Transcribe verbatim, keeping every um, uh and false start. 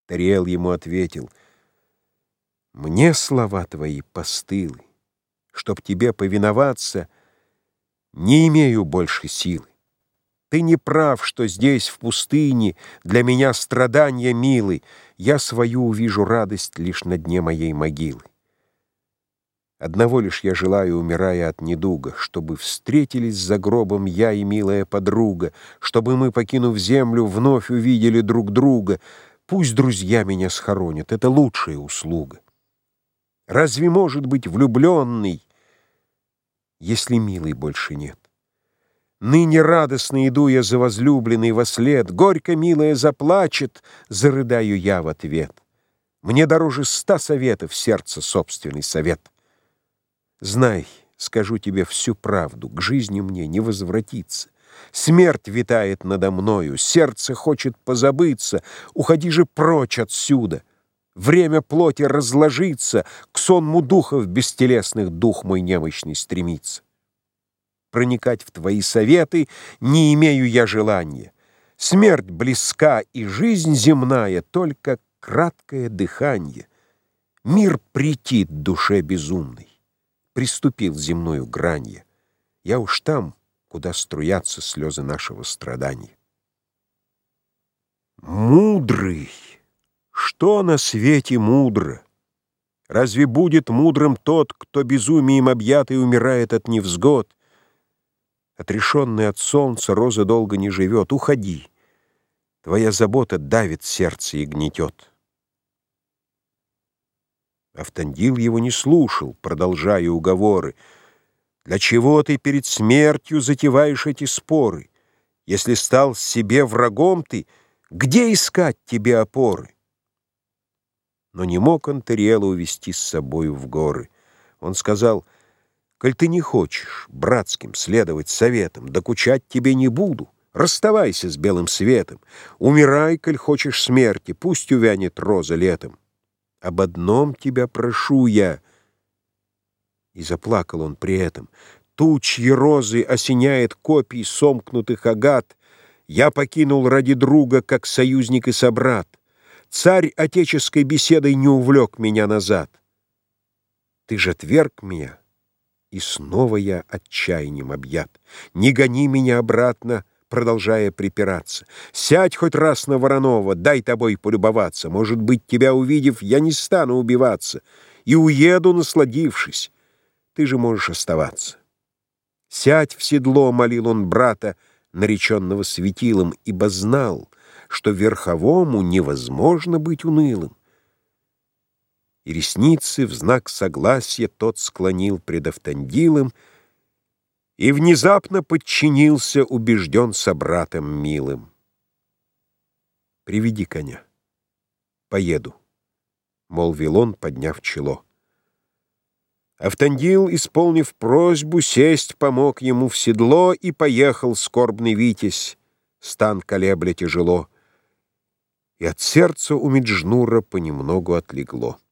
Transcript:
Тариэл ему ответил: «Мне слова твои постылы, чтоб тебе повиноваться, не имею больше силы. Ты не прав, что здесь, в пустыне, для меня страдания милы, я свою увижу радость лишь на дне моей могилы. Одного лишь я желаю, умирая от недуга, чтобы встретились за гробом я и милая подруга, чтобы мы, покинув землю, вновь увидели друг друга. Пусть друзья меня схоронят, это лучшая услуга. Разве может быть влюбленный, если милой больше нет? Ныне радостно иду я за возлюбленной вослед, горько милая заплачет, зарыдаю я в ответ. Мне дороже ста советов сердца собственный совет. Знай, скажу тебе всю правду, к жизни мне не возвратиться. Смерть витает надо мною, сердце хочет позабыться. Уходи же прочь отсюда. Время плоти разложится, к сонму духов бестелесных дух мой немощный стремится. Проникать в твои советы не имею я желания. Смерть близка, и жизнь земная — только краткое дыханье. Мир претит душе безумной. Приступил земную гранье. Я уж там, куда струятся слезы нашего страдания. Мудрый! Что на свете мудро? Разве будет мудрым тот, кто безумием объятый умирает от невзгод? Отрешенный от солнца, роза долго не живет. Уходи. Твоя забота давит сердце и гнетет. Автандил его не слушал, продолжая уговоры. Для чего ты перед смертью затеваешь эти споры? Если стал себе врагом ты, где искать тебе опоры? Но не мог он Тариэла увести с собою в горы. Он сказал: «Коль ты не хочешь братским следовать советам, докучать тебе не буду. Расставайся с белым светом. Умирай, коль хочешь смерти, пусть увянет роза летом. Об одном тебя прошу я». И заплакал он при этом. Тучьи розы осеняет копий сомкнутых агат. Я покинул ради друга, как союзник и собрат. Царь отеческой беседой не увлек меня назад. Ты же отверг меня, и снова я отчаянием объят. Не гони меня обратно, продолжая припираться. Сядь хоть раз на Воронова, дай тобой полюбоваться. Может быть, тебя увидев, я не стану убиваться и уеду, насладившись. Ты же можешь оставаться. Сядь в седло, молил он брата, нареченного светилом, ибо знал, что верховому невозможно быть унылым. И ресницы в знак согласия тот склонил пред Автандилом и внезапно подчинился, убежден собратом милым. «Приведи коня. Поеду», — молвил он, подняв чело. Автандил, исполнив просьбу, сесть помог ему в седло, и поехал скорбный витязь, стан колебля тяжело, и от сердца у Меджнура понемногу отлегло.